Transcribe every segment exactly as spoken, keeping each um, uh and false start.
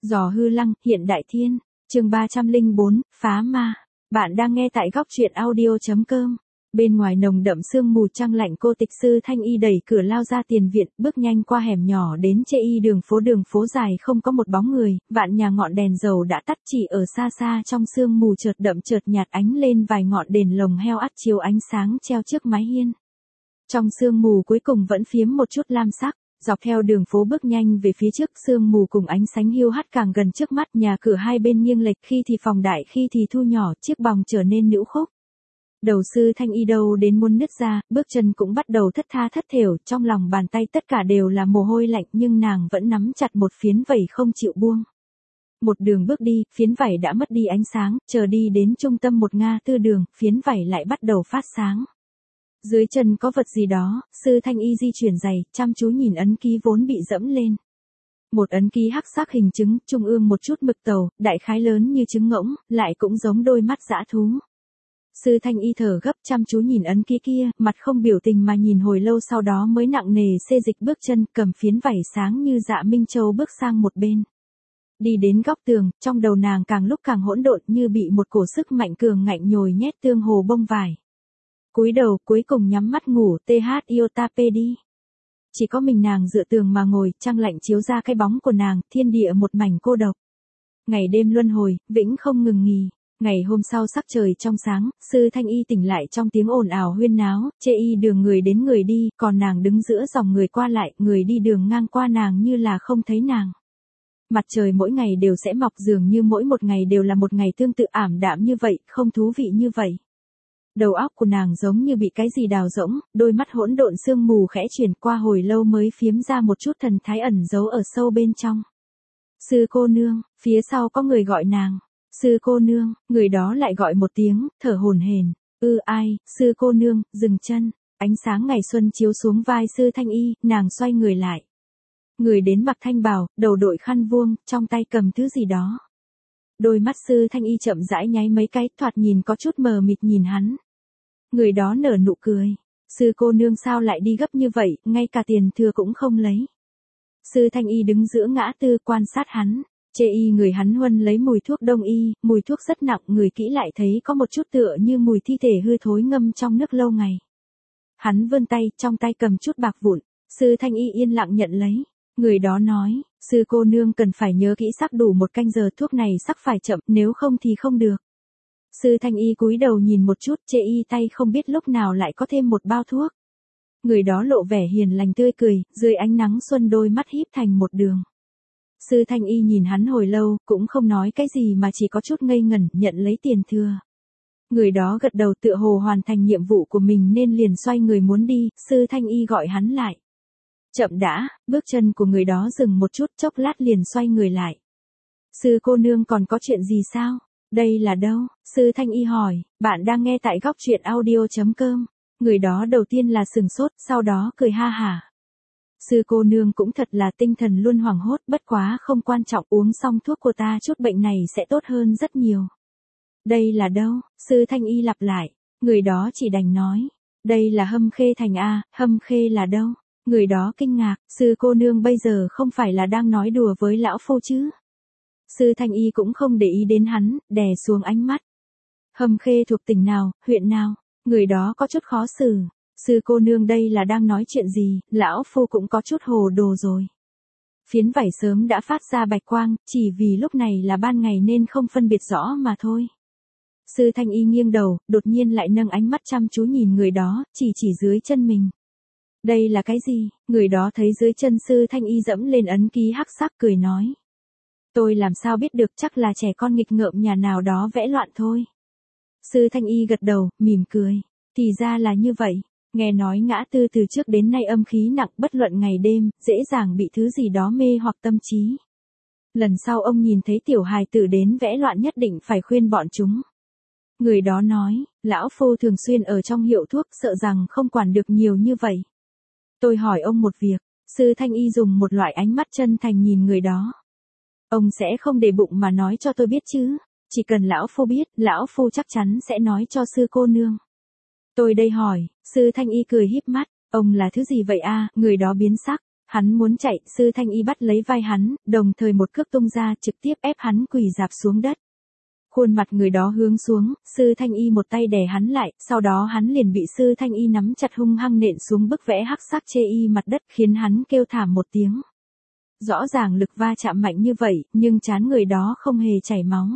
Giò hư lăng, hiện đại thiên, chương ba trăm lẻ bốn, phá ma. Bạn đang nghe tại góc truyện audio.com. Bên ngoài nồng đậm sương mù trăng lạnh, cô tịch Sư Thanh Y đẩy cửa lao ra tiền viện, bước nhanh qua hẻm nhỏ đến chê y đường phố. Đường phố dài không có một bóng người, vạn nhà ngọn đèn dầu đã tắt, chỉ ở xa xa trong sương mù chợt đậm chợt nhạt ánh lên vài ngọn đèn lồng heo ắt chiếu ánh sáng treo trước mái hiên. Trong sương mù cuối cùng vẫn phiếm một chút lam sắc. Dọc theo đường phố bước nhanh về phía trước, sương mù cùng ánh sáng hiu hắt càng gần trước mắt, nhà cửa hai bên nghiêng lệch, khi thì phòng đại khi thì thu nhỏ, chiếc bòng trở nên nữu khúc. Đầu Sư Thanh Y đâu đến muốn nứt ra, bước chân cũng bắt đầu thất tha thất thểu, trong lòng bàn tay tất cả đều là mồ hôi lạnh, nhưng nàng vẫn nắm chặt một phiến vảy không chịu buông. Một đường bước đi, phiến vảy đã mất đi ánh sáng, chờ đi đến trung tâm một ngã tư đường, phiến vảy lại bắt đầu phát sáng. Dưới chân có vật gì đó, Sư Thanh Y di chuyển giày, chăm chú nhìn ấn ký vốn bị dẫm lên. Một ấn ký hắc sắc hình trứng, trung ương một chút mực tàu, đại khái lớn như trứng ngỗng, lại cũng giống đôi mắt dã thú. Sư Thanh Y thở gấp chăm chú nhìn ấn ký kia, mặt không biểu tình mà nhìn hồi lâu, sau đó mới nặng nề xê dịch bước chân, cầm phiến vảy sáng như dạ Minh Châu bước sang một bên. Đi đến góc tường, trong đầu nàng càng lúc càng hỗn độn, như bị một cổ sức mạnh cường ngạnh nhồi nhét tương hồ bông vải. Cúi đầu, cuối cùng nhắm mắt ngủ, th iota p đi. Chỉ có mình nàng dựa tường mà ngồi, trăng lạnh chiếu ra cái bóng của nàng, thiên địa một mảnh cô độc. Ngày đêm luân hồi, vĩnh không ngừng nghỉ. Ngày hôm sau sắc trời trong sáng, Sư Thanh Y tỉnh lại trong tiếng ồn ào huyên náo, chê y đường người đến người đi, còn nàng đứng giữa dòng người qua lại, người đi đường ngang qua nàng như là không thấy nàng. Mặt trời mỗi ngày đều sẽ mọc, dường như mỗi một ngày đều là một ngày tương tự, ảm đạm như vậy, không thú vị như vậy. Đầu óc của nàng giống như bị cái gì đào rỗng, đôi mắt hỗn độn sương mù khẽ chuyển, qua hồi lâu mới phiếm ra một chút thần thái ẩn giấu ở sâu bên trong. Sư cô nương, phía sau có người gọi nàng. Sư cô nương, người đó lại gọi một tiếng, thở hổn hển. Ư ai, sư cô nương, dừng chân. Ánh sáng ngày xuân chiếu xuống vai Sư Thanh Y, nàng xoay người lại. Người đến mặc thanh bào, đầu đội khăn vuông, trong tay cầm thứ gì đó. Đôi mắt Sư Thanh Y chậm rãi nháy mấy cái, thoạt nhìn có chút mờ mịt nhìn hắn. Người đó nở nụ cười. Sư cô nương sao lại đi gấp như vậy, ngay cả tiền thừa cũng không lấy. Sư Thanh Y đứng giữa ngã tư quan sát hắn. Chê y người hắn huân lấy mùi thuốc đông y, mùi thuốc rất nặng, người kỹ lại thấy có một chút tựa như mùi thi thể hư thối ngâm trong nước lâu ngày. Hắn vươn tay, trong tay cầm chút bạc vụn. Sư Thanh Y yên lặng nhận lấy. Người đó nói, sư cô nương cần phải nhớ kỹ sắc đủ một canh giờ, thuốc này sắc phải chậm, nếu không thì không được. Sư Thanh Y cúi đầu nhìn một chút, chê y tay không biết lúc nào lại có thêm một bao thuốc. Người đó lộ vẻ hiền lành tươi cười, dưới ánh nắng xuân đôi mắt híp thành một đường. Sư Thanh Y nhìn hắn hồi lâu, cũng không nói cái gì mà chỉ có chút ngây ngẩn, nhận lấy tiền thừa. Người đó gật đầu tựa hồ hoàn thành nhiệm vụ của mình nên liền xoay người muốn đi, Sư Thanh Y gọi hắn lại. Chậm đã, bước chân của người đó dừng một chút, chốc lát liền xoay người lại. Sư cô nương còn có chuyện gì sao? Đây là đâu? Sư Thanh Y hỏi. Bạn đang nghe tại góc truyện audio.com. Người đó đầu tiên là sừng sốt, sau đó cười ha hả. Sư cô nương cũng thật là tinh thần luôn hoảng hốt, bất quá không quan trọng, uống xong thuốc của ta chút bệnh này sẽ tốt hơn rất nhiều. Đây là đâu? Sư Thanh Y lặp lại. Người đó chỉ đành nói. Đây là Hâm Khê Thành a. Hâm Khê là đâu? Người đó kinh ngạc, sư cô nương bây giờ không phải là đang nói đùa với lão phu chứ? Sư Thanh Y cũng không để ý đến hắn, đè xuống ánh mắt. Hâm Khê thuộc tỉnh nào, huyện nào? Người đó có chút khó xử. Sư cô nương đây là đang nói chuyện gì, lão phu cũng có chút hồ đồ rồi. Phiến vảy sớm đã phát ra bạch quang, chỉ vì lúc này là ban ngày nên không phân biệt rõ mà thôi. Sư Thanh Y nghiêng đầu, đột nhiên lại nâng ánh mắt chăm chú nhìn người đó, chỉ chỉ dưới chân mình. Đây là cái gì? Người đó thấy dưới chân Sư Thanh Y dẫm lên ấn ký hắc sắc, cười nói. Tôi làm sao biết được, chắc là trẻ con nghịch ngợm nhà nào đó vẽ loạn thôi. Sư Thanh Y gật đầu, mỉm cười. Thì ra là như vậy. Nghe nói ngã tư từ trước đến nay âm khí nặng, bất luận ngày đêm, dễ dàng bị thứ gì đó mê hoặc tâm trí. Lần sau ông nhìn thấy tiểu hài tử đến vẽ loạn nhất định phải khuyên bọn chúng. Người đó nói, lão phu thường xuyên ở trong hiệu thuốc, sợ rằng không quản được nhiều như vậy. Tôi hỏi ông một việc. Sư Thanh Y dùng một loại ánh mắt chân thành nhìn người đó. Ông sẽ không để bụng mà nói cho tôi biết chứ? Chỉ cần lão phu biết, lão phu chắc chắn sẽ nói cho sư cô nương. Tôi đây hỏi. Sư Thanh Y cười híp mắt. Ông là thứ gì vậy a? Người đó biến sắc. Hắn muốn chạy, Sư Thanh Y bắt lấy vai hắn, đồng thời một cước tung ra trực tiếp ép hắn quỳ rạp xuống đất. Khuôn mặt người đó hướng xuống, Sư Thanh Y một tay đè hắn lại, sau đó hắn liền bị Sư Thanh Y nắm chặt hung hăng nện xuống bức vẽ hắc sắc chê y mặt đất khiến hắn kêu thảm một tiếng. Rõ ràng lực va chạm mạnh như vậy, nhưng trán người đó không hề chảy máu.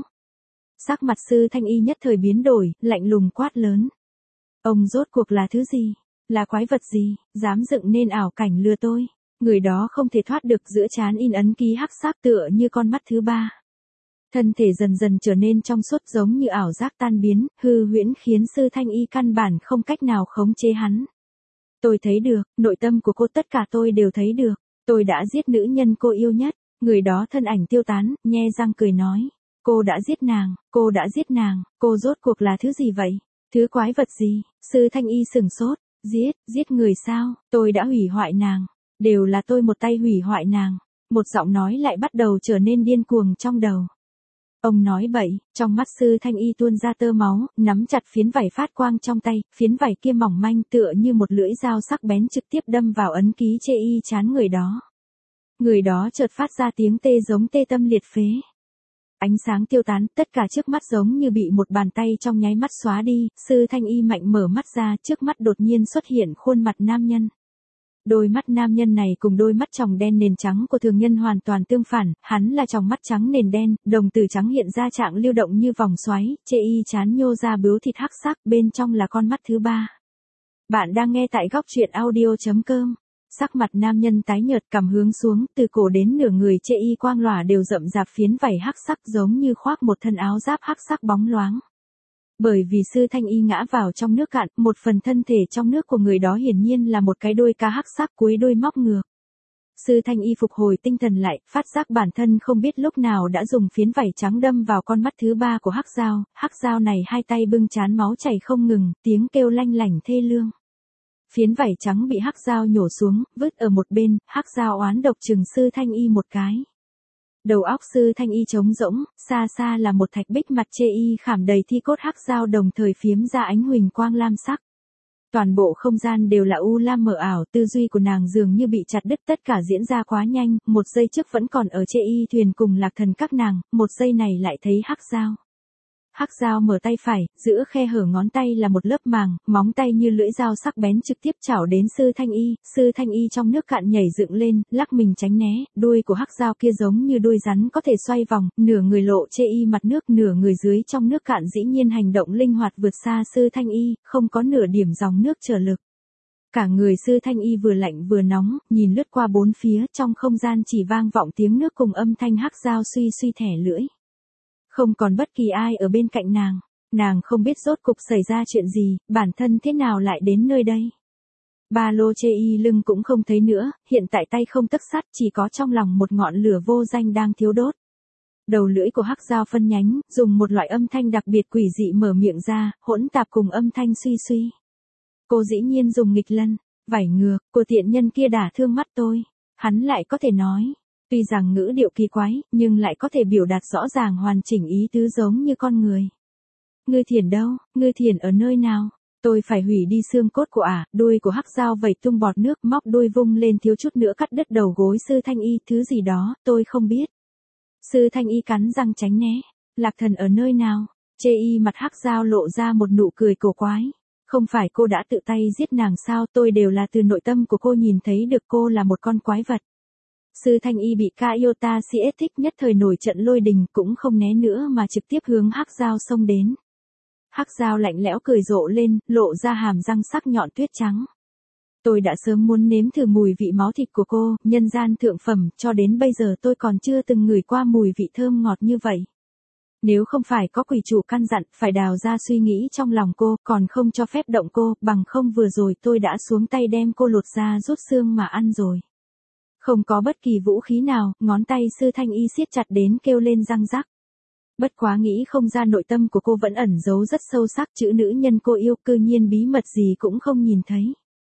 Sắc mặt Sư Thanh Y nhất thời biến đổi, lạnh lùng quát lớn. Ông rốt cuộc là thứ gì? Là quái vật gì? Dám dựng nên ảo cảnh lừa tôi? Người đó không thể thoát được giữa trán in ấn ký hắc sắc tựa như con mắt thứ ba. Thân thể dần dần trở nên trong suốt giống như ảo giác tan biến, hư huyễn khiến Sư Thanh Y căn bản không cách nào khống chế hắn. Tôi thấy được, nội tâm của cô tất cả tôi đều thấy được. Tôi đã giết nữ nhân cô yêu nhất. Người đó thân ảnh tiêu tán, nhe răng cười nói. Cô đã giết nàng, cô đã giết nàng, cô rốt cuộc là thứ gì vậy? Thứ quái vật gì? Sư Thanh Y sừng sốt. Giết, giết người sao? Tôi đã hủy hoại nàng. Đều là tôi một tay hủy hoại nàng. Một giọng nói lại bắt đầu trở nên điên cuồng trong đầu. Ông nói bậy, trong mắt Sư Thanh Y tuôn ra tơ máu, nắm chặt phiến vải phát quang trong tay, phiến vải kia mỏng manh tựa như một lưỡi dao sắc bén trực tiếp đâm vào ấn ký chê y trán người đó. Người đó chợt phát ra tiếng tê giống tê tâm liệt phế. Ánh sáng tiêu tán, tất cả trước mắt giống như bị một bàn tay trong nháy mắt xóa đi, Sư Thanh Y mạnh mở mắt ra, trước mắt đột nhiên xuất hiện khuôn mặt nam nhân. Đôi mắt nam nhân này cùng đôi mắt tròng đen nền trắng của thường nhân hoàn toàn tương phản, hắn là tròng mắt trắng nền đen, đồng tử trắng hiện ra trạng lưu động như vòng xoáy, chê y trán nhô ra bướu thịt hắc sắc, bên trong là con mắt thứ ba. Bạn đang nghe tại góc truyện audio chấm com. Sắc mặt nam nhân tái nhợt, cằm hướng xuống, từ cổ đến nửa người chê y quang lòa đều rậm rạp phiến vảy hắc sắc giống như khoác một thân áo giáp hắc sắc bóng loáng. Bởi vì Sư Thanh Y ngã vào trong nước cạn, một phần thân thể trong nước của người đó hiển nhiên là một cái đôi cá hắc sắc cuối đôi móc ngược. Sư Thanh Y phục hồi tinh thần lại, phát giác bản thân không biết lúc nào đã dùng phiến vảy trắng đâm vào con mắt thứ ba của hắc dao, hắc dao này hai tay bưng trán máu chảy không ngừng, tiếng kêu lanh lảnh thê lương. Phiến vảy trắng bị hắc dao nhổ xuống, vứt ở một bên, hắc dao oán độc trừng Sư Thanh Y một cái. Đầu óc Sư Thanh Y trống rỗng, xa xa là một thạch bích mặt chê y khảm đầy thi cốt hắc dao đồng thời phiếm ra ánh huỳnh quang lam sắc. Toàn bộ không gian đều là u lam mờ ảo, tư duy của nàng dường như bị chặt đứt, tất cả diễn ra quá nhanh, một giây trước vẫn còn ở chê y thuyền cùng lạc thần các nàng, một giây này lại thấy hắc dao. Hắc dao mở tay phải, giữa khe hở ngón tay là một lớp màng, móng tay như lưỡi dao sắc bén trực tiếp chảo đến Sư Thanh Y, Sư Thanh Y trong nước cạn nhảy dựng lên, lắc mình tránh né, đuôi của hắc dao kia giống như đuôi rắn có thể xoay vòng, nửa người lộ chê y mặt nước, nửa người dưới trong nước cạn dĩ nhiên hành động linh hoạt vượt xa Sư Thanh Y, không có nửa điểm dòng nước trở lực. Cả người Sư Thanh Y vừa lạnh vừa nóng, nhìn lướt qua bốn phía, trong không gian chỉ vang vọng tiếng nước cùng âm thanh hắc dao suy suy thẻ lưỡi. Không còn bất kỳ ai ở bên cạnh nàng. Nàng không biết rốt cục xảy ra chuyện gì, bản thân thế nào lại đến nơi đây. Ba lô chê y lưng cũng không thấy nữa, hiện tại tay không tấc sắt, chỉ có trong lòng một ngọn lửa vô danh đang thiêu đốt. Đầu lưỡi của hắc dao phân nhánh, dùng một loại âm thanh đặc biệt quỷ dị mở miệng ra, hỗn tạp cùng âm thanh suy suy. Cô dĩ nhiên dùng nghịch lân, vảy ngược, cô tiện nhân kia đả thương mắt tôi. Hắn lại có thể nói. Tuy rằng ngữ điệu kỳ quái, nhưng lại có thể biểu đạt rõ ràng hoàn chỉnh ý tứ giống như con người. Ngươi thiền đâu, ngươi thiền ở nơi nào? Tôi phải hủy đi xương cốt của ả, à, đuôi của hắc dao vẩy tung bọt nước, móc đuôi vung lên thiếu chút nữa cắt đứt đầu gối Sư Thanh Y, thứ gì đó, tôi không biết. Sư Thanh Y cắn răng tránh né. Lạc thần ở nơi nào? Chê y mặt hắc dao lộ ra một nụ cười cổ quái. Không phải cô đã tự tay giết nàng sao, tôi đều là từ nội tâm của cô nhìn thấy được cô là một con quái vật. Sư Thanh Y bị Kaiota xê ét thích nhất thời nổi trận lôi đình, cũng không né nữa mà trực tiếp hướng hắc dao xông đến. Hắc dao lạnh lẽo cười rộ lên, lộ ra hàm răng sắc nhọn tuyết trắng. Tôi đã sớm muốn nếm thử mùi vị máu thịt của cô, nhân gian thượng phẩm, cho đến bây giờ tôi còn chưa từng ngửi qua mùi vị thơm ngọt như vậy. Nếu không phải có quỷ chủ căn dặn, phải đào ra suy nghĩ trong lòng cô, còn không cho phép động cô, bằng không vừa rồi tôi đã xuống tay đem cô lột ra rút xương mà ăn rồi. Không có bất kỳ vũ khí nào, ngón tay Sư Thanh Y siết chặt đến kêu lên răng rắc. Bất quá nghĩ không ra nội tâm của cô vẫn ẩn giấu rất sâu sắc, chữ nữ nhân cô yêu, cư nhiên bí mật gì cũng không nhìn thấy.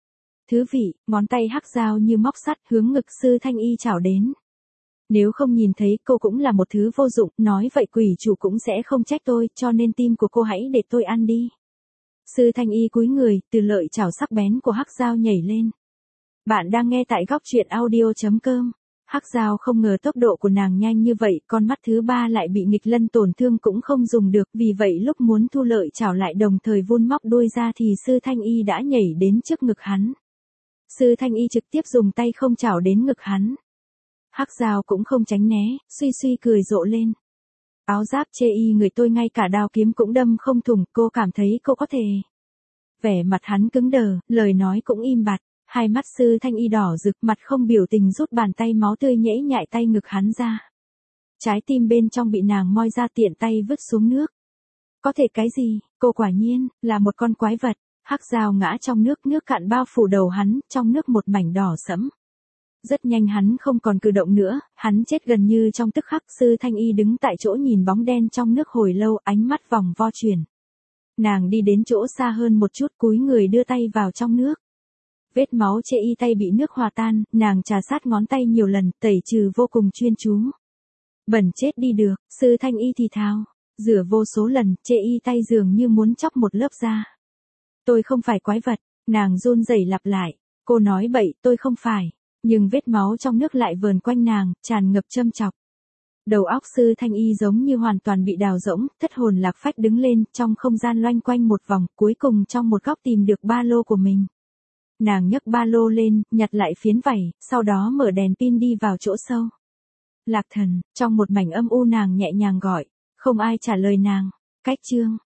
Thứ vị, ngón tay hắc dao như móc sắt hướng ngực Sư Thanh Y chảo đến. Nếu không nhìn thấy cô cũng là một thứ vô dụng, nói vậy quỷ chủ cũng sẽ không trách tôi, cho nên tim của cô hãy để tôi ăn đi. Sư Thanh Y cúi người, từ lợi chảo sắc bén của hắc dao nhảy lên. Bạn đang nghe tại góc truyện audio chấm com. Hắc Giao không ngờ tốc độ của nàng nhanh như vậy, con mắt thứ ba lại bị nghịch lân tổn thương cũng không dùng được, vì vậy lúc muốn thu lợi chảo lại đồng thời vun móc đuôi ra thì Sư Thanh Y đã nhảy đến trước ngực hắn. Sư Thanh Y trực tiếp dùng tay không chảo đến ngực hắn. Hắc Giao cũng không tránh né, suy suy cười rộ lên. Áo giáp chê y người tôi ngay cả đao kiếm cũng đâm không thủng, cô cảm thấy cô có thể. Vẻ mặt hắn cứng đờ, lời nói cũng im bặt. Hai mắt Sư Thanh Y đỏ rực, mặt không biểu tình rút bàn tay máu tươi nhễ nhại tay ngực hắn ra. Trái tim bên trong bị nàng moi ra tiện tay vứt xuống nước. Có thể cái gì, cô quả nhiên, là một con quái vật. Hắc Giao ngã trong nước, nước cạn bao phủ đầu hắn, trong nước một mảnh đỏ sẫm. Rất nhanh hắn không còn cử động nữa, hắn chết gần như trong tức khắc. Sư Thanh Y đứng tại chỗ nhìn bóng đen trong nước hồi lâu, ánh mắt vòng vo chuyển. Nàng đi đến chỗ xa hơn một chút, cúi người đưa tay vào trong nước. Vết máu chê y tay bị nước hòa tan, nàng trà sát ngón tay nhiều lần, tẩy trừ vô cùng chuyên chú. Bẩn chết đi được, Sư Thanh Y thì thào. Rửa vô số lần, chê y tay dường như muốn chóc một lớp da. Tôi không phải quái vật, nàng run rẩy lặp lại. Cô nói bậy, tôi không phải. Nhưng vết máu trong nước lại vờn quanh nàng, tràn ngập châm chọc. Đầu óc Sư Thanh Y giống như hoàn toàn bị đào rỗng, thất hồn lạc phách đứng lên, trong không gian loanh quanh một vòng, cuối cùng trong một góc tìm được ba lô của mình. Nàng nhấc ba lô lên, nhặt lại phiến vảy, sau đó mở đèn pin đi vào chỗ sâu. Lạc Thần, trong một mảnh âm u nàng nhẹ nhàng gọi, không ai trả lời nàng. Cách chương